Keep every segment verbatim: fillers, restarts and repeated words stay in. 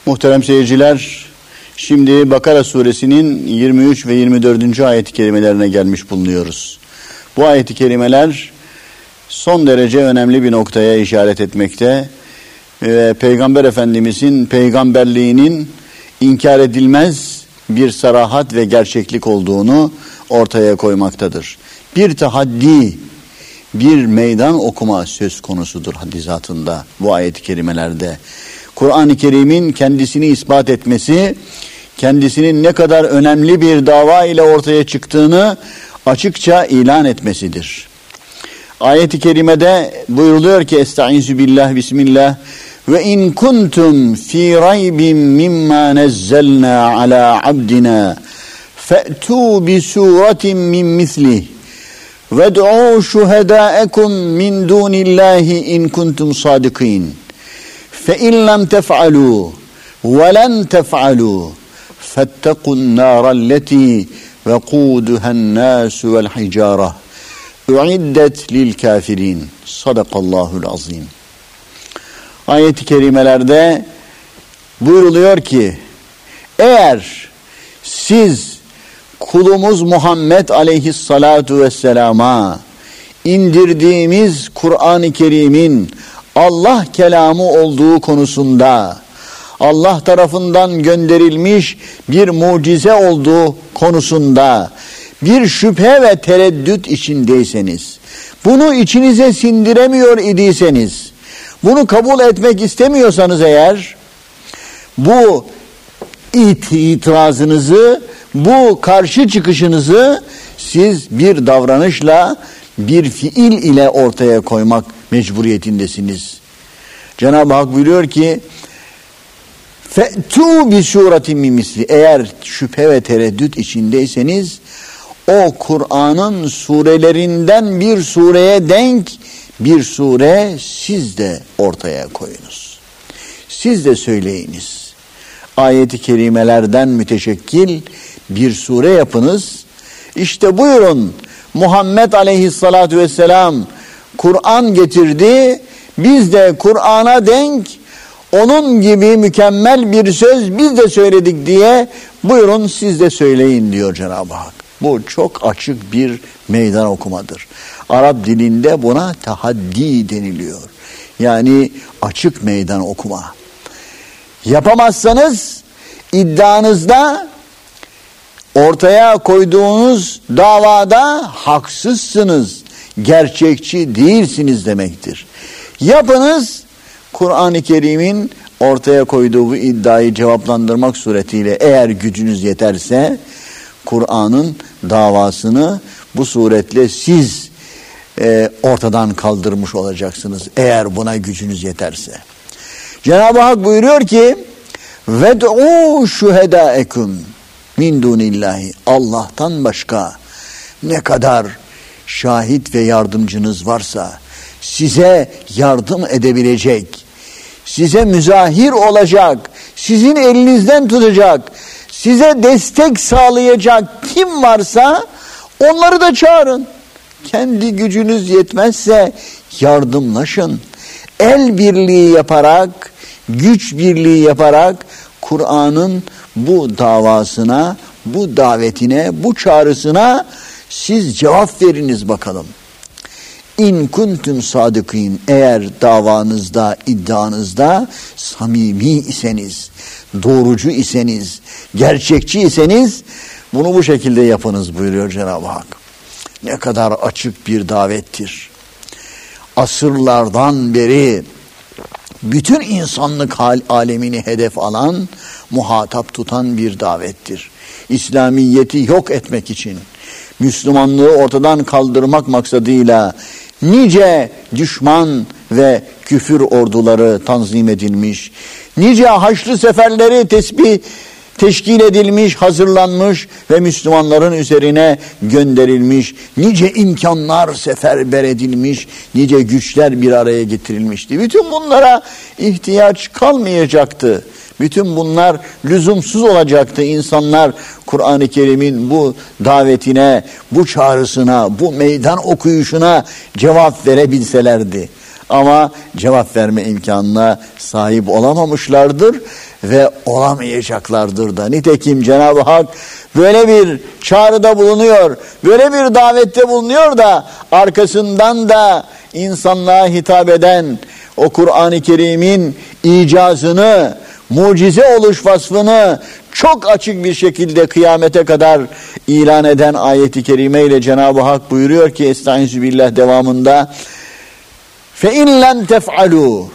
Muhterem seyirciler, şimdi Bakara suresinin yirmi üç ve yirmi dördüncü ayet-i kerimelerine gelmiş bulunuyoruz. Bu ayet-i kerimeler son derece önemli bir noktaya işaret etmekte ve Peygamber Efendimizin peygamberliğinin inkar edilmez bir sarahat ve gerçeklik olduğunu ortaya koymaktadır. Bir tahaddi, bir meydan okuma söz konusudur hadizatında bu ayet-i kerimelerde. Kur'an-ı Kerim'in kendisini ispat etmesi, kendisinin ne kadar önemli bir dava ile ortaya çıktığını açıkça ilan etmesidir. Ayet-i kerimede buyuruluyor ki Estaizu billah bismillah ve in kuntum fi raybin mimma nazzalna ala abdina fe'tu bi suratin min mislih ved'u şuhedâekum min dunillahi in kuntum sadikin فَاِنْ لَمْ تَفْعَلُوا وَلَنْ تَفْعَلُوا فَاتَّقُوا النَّارَ الَّتِي وَقُودُهَا النَّاسُ وَالْحِجَارَةُ اُعِدَّتْ لِلْكَافِرِينَ Sadakallahul azim. Ayet-i kerimelerde buyuruluyor ki, eğer siz kulumuz Muhammed aleyhissalatu vesselama indirdiğimiz Kur'an-ı Kerim'in Allah kelamı olduğu konusunda, Allah tarafından gönderilmiş bir mucize olduğu konusunda bir şüphe ve tereddüt içindeyseniz, bunu içinize sindiremiyor idiyseniz, bunu kabul etmek istemiyorsanız eğer, bu itirazınızı, bu karşı çıkışınızı siz bir davranışla, bir fiil ile ortaya koymak mecburiyetindesiniz. Cenab-ı Hak buyuruyor ki fe'tû bi sûretin min misli, eğer şüphe ve tereddüt içindeyseniz o Kur'an'ın surelerinden bir sureye denk bir sure siz de ortaya koyunuz. Siz de söyleyiniz. Ayet-i kerimelerden müteşekkil bir sure yapınız. İşte buyurun, Muhammed aleyhissalatu vesselam Kur'an getirdi, biz de Kur'an'a denk onun gibi mükemmel bir söz biz de söyledik diye buyurun siz de söyleyin diyor Cenab-ı Hak. Bu çok açık bir meydan okumadır. Arap dilinde buna tahaddi deniliyor. Yani açık meydan okuma. Yapamazsanız iddianızda, ortaya koyduğunuz davada haksızsınız, gerçekçi değilsiniz demektir. Yapınız, Kur'an-ı Kerim'in ortaya koyduğu bu iddiayı cevaplandırmak suretiyle eğer gücünüz yeterse, Kur'an'ın davasını bu suretle siz e, ortadan kaldırmış olacaksınız. Eğer buna gücünüz yeterse. Cenab-ı Hak buyuruyor ki ved'u şuhedâekum min dunillahi, Allah'tan başka ne kadar şahit ve yardımcınız varsa, size yardım edebilecek, size müzahir olacak, sizin elinizden tutacak, size destek sağlayacak kim varsa onları da çağırın. Kendi gücünüz yetmezse yardımlaşın. El birliği yaparak, güç birliği yaparak Kur'an'ın bu davasına, bu davetine, bu çağrısına siz cevap veriniz bakalım. İn kuntum sadıkîn, eğer davanızda, iddianızda samimi iseniz, doğrucu iseniz, gerçekçi iseniz bunu bu şekilde yapınız buyuruyor Cenab-ı Hak. Ne kadar açık bir davettir. Asırlardan beri bütün insanlık alemini hedef alan, muhatap tutan bir davettir. İslamiyeti yok etmek için, Müslümanlığı ortadan kaldırmak maksadıyla nice düşman ve küfür orduları tanzim edilmiş, nice haçlı seferleri tesbih teşkil edilmiş, hazırlanmış ve Müslümanların üzerine gönderilmiş, nice imkanlar seferber edilmiş, nice güçler bir araya getirilmişti. Bütün bunlara ihtiyaç kalmayacaktı. Bütün bunlar lüzumsuz olacaktı. İnsanlar Kur'an-ı Kerim'in bu davetine, bu çağrısına, bu meydan okuyuşuna cevap verebilselerdi. Ama cevap verme imkanına sahip olamamışlardır ve olamayacaklardır da. Nitekim Cenab-ı Hak böyle bir çağrıda bulunuyor, böyle bir davette bulunuyor da arkasından da insanlığa hitap eden o Kur'an-ı Kerim'in icazını, mucize oluş vasfını çok açık bir şekilde kıyamete kadar ilan eden ayeti kerime ile Cenab-ı Hak buyuruyor ki Estaizu billah devamında fe in lem tef'alû,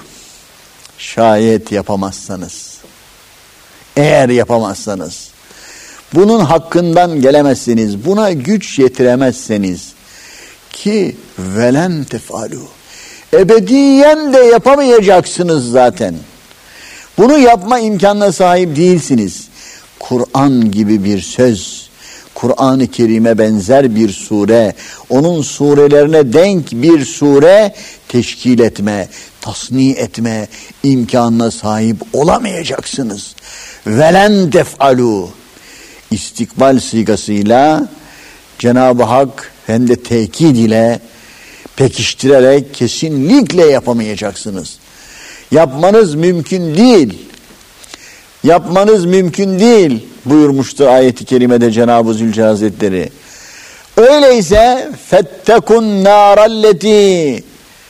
şayet yapamazsanız, eğer yapamazsanız, bunun hakkından gelemezseniz, buna güç yetiremezseniz ki velen tef'alû, ebediyen de yapamayacaksınız zaten. Bunu yapma imkanına sahip değilsiniz. Kur'an gibi bir söz, Kur'an-ı Kerim'e benzer bir sure, onun surelerine denk bir sure teşkil etme, tasni etme imkanına sahip olamayacaksınız. Velen tef'alû, istikbal sigasıyla Cenab-ı Hak hem de tekid ile pekiştirerek kesinlikle yapamayacaksınız. Yapmanız mümkün değil. Yapmanız mümkün değil buyurmuştur ayet-i kerimede Cenab-ı Zülcelal Hazretleri. Öyleyse fettekun nâralleti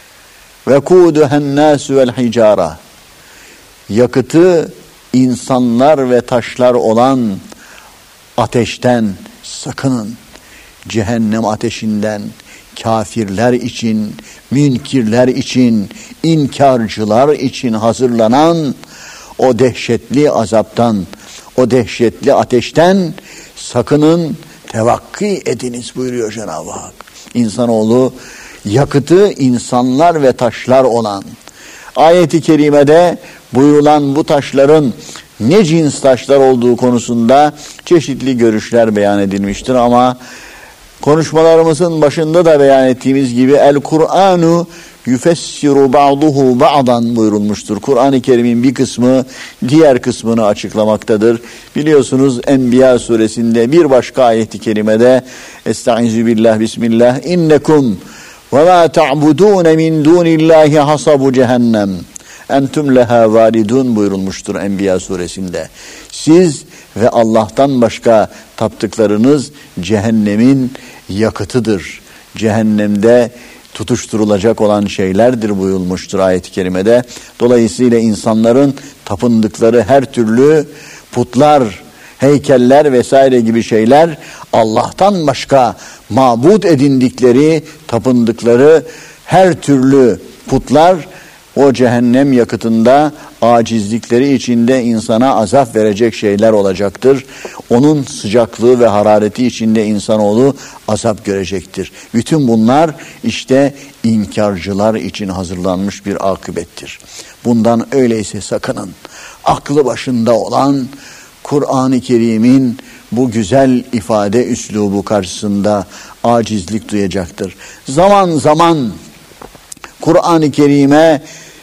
vekûduhennâsü vel hicâra, yakıtı insanlar ve taşlar olan ateşten sakının. Cehennem ateşinden kafirler için, münkirler için, inkarcılar için hazırlanan o dehşetli azaptan, o dehşetli ateşten sakının, tevakki ediniz buyuruyor Cenab-ı Hak. İnsanoğlu yakıtı insanlar ve taşlar olan, ayet-i kerimede buyurulan bu taşların ne cins taşlar olduğu konusunda çeşitli görüşler beyan edilmiştir ama konuşmalarımızın başında da beyan ettiğimiz gibi el Kur'anu yufessiru ba'duhu ba'dan buyurulmuştur. Kur'an-ı Kerim'in bir kısmı diğer kısmını açıklamaktadır. Biliyorsunuz Enbiya suresinde bir başka ayet-i kerimede Estaizu billah bismillah innekum ve ma ta'budun min dunillahi hasabu cehennem entum leha varidun buyurulmuştur Enbiya suresinde. Siz ve Allah'tan başka taptıklarınız cehennemin yakıtıdır. Cehennemde tutuşturulacak olan şeylerdir buyurulmuştur ayet-i kerimede. Dolayısıyla insanların tapındıkları her türlü putlar, heykeller vesaire gibi şeyler Allah'tan başka mabut edindikleri, tapındıkları her türlü putlar o cehennem yakıtında acizlikleri içinde insana azap verecek şeyler olacaktır. Onun sıcaklığı ve harareti içinde insanoğlu azap görecektir. Bütün bunlar işte inkarcılar için hazırlanmış bir akıbettir. Bundan öyleyse sakının. Aklı başında olan Kur'an-ı Kerim'in bu güzel ifade üslubu karşısında acizlik duyacaktır. Zaman zaman Kur'an-ı Kerim'e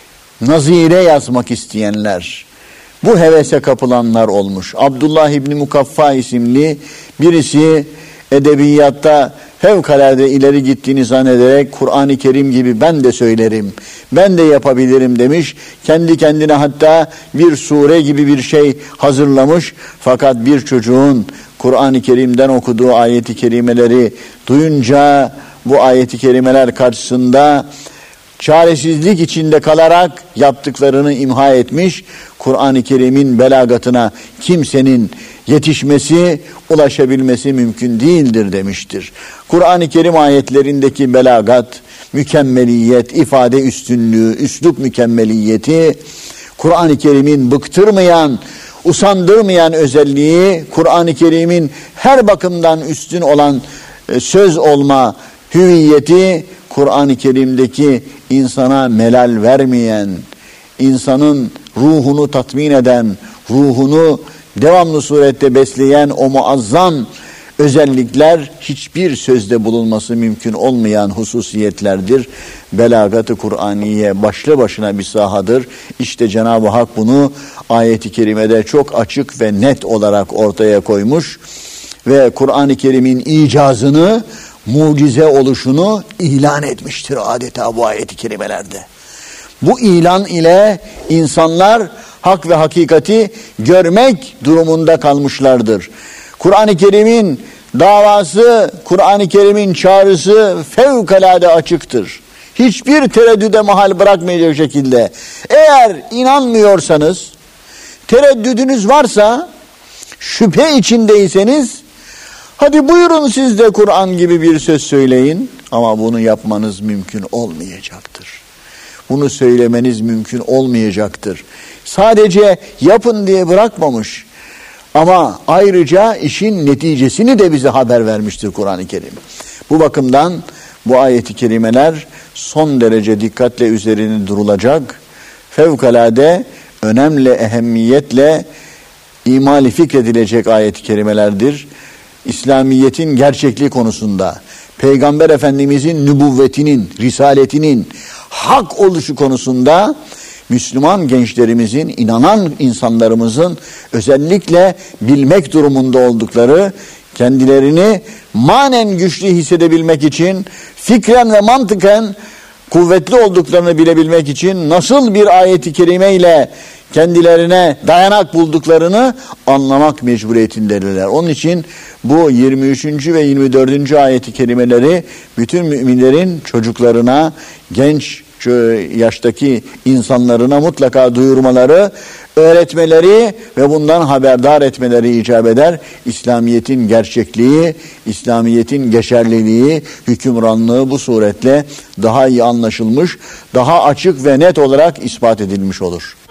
nazire yazmak isteyenler, bu hevese kapılanlar olmuş. Abdullah İbni Mukaffa isimli birisi edebiyatta fevkalade ileri gittiğini zannederek Kur'an-ı Kerim gibi ben de söylerim, ben de yapabilirim demiş. Kendi kendine hatta bir sure gibi bir şey hazırlamış. Fakat bir çocuğun Kur'an-ı Kerim'den okuduğu ayeti kerimeleri duyunca bu ayeti kerimeler karşısında çaresizlik içinde kalarak yaptıklarını imha etmiş. Kur'an-ı Kerim'in belagatına kimsenin yetişmesi, ulaşabilmesi mümkün değildir demiştir. Kur'an-ı Kerim ayetlerindeki belagat, mükemmeliyet, ifade üstünlüğü, üslup mükemmeliyeti, Kur'an-ı Kerim'in bıktırmayan, usandırmayan özelliği, Kur'an-ı Kerim'in her bakımdan üstün olan söz olma hüviyeti, Kur'an-ı Kerim'deki insana melal vermeyen, insanın ruhunu tatmin eden, ruhunu devamlı surette besleyen o muazzam özellikler hiçbir sözde bulunması mümkün olmayan hususiyetlerdir. Belagat-ı Kur'aniye başlı başına bir sahadır. İşte Cenab-ı Hak bunu ayet-i kerimede çok açık ve net olarak ortaya koymuş ve Kur'an-ı Kerim'in icazını, mucize oluşunu ilan etmiştir adeta bu ayet-i kerimelerde. Bu ilan ile insanlar hak ve hakikati görmek durumunda kalmışlardır. Kur'an-ı Kerim'in davası, Kur'an-ı Kerim'in çağrısı fevkalade açıktır. Hiçbir tereddüde mahal bırakmayacak şekilde. Eğer inanmıyorsanız, tereddüdünüz varsa, şüphe içindeyseniz, hadi buyurun siz de Kur'an gibi bir söz söyleyin. Ama bunu yapmanız mümkün olmayacaktır. Bunu söylemeniz mümkün olmayacaktır. Sadece yapın diye bırakmamış. Ama ayrıca işin neticesini de bize haber vermiştir Kur'an-ı Kerim. Bu bakımdan bu ayet-i kerimeler son derece dikkatle üzerine durulacak, fevkalade önemli ehemmiyetle imali fikredilecek ayet-i kerimelerdir. İslamiyet'in gerçekliği konusunda, Peygamber Efendimizin nübüvvetinin, risaletinin hak oluşu konusunda Müslüman gençlerimizin, inanan insanlarımızın özellikle bilmek durumunda oldukları, kendilerini manen güçlü hissedebilmek için, fikren ve mantıken kuvvetli olduklarını bilebilmek için nasıl bir ayet-i kerime ile kendilerine dayanak bulduklarını anlamak mecburiyetindedirler. Onun için bu yirmi üçüncü ve yirmi dördüncü ayet-i kerimeleri bütün müminlerin çocuklarına, genç yaştaki insanlarına mutlaka duyurmaları, öğretmeleri ve bundan haberdar etmeleri icap eder. İslamiyet'in gerçekliği, İslamiyet'in geçerliliği, hükümranlığı bu suretle daha iyi anlaşılmış, daha açık ve net olarak ispat edilmiş olur.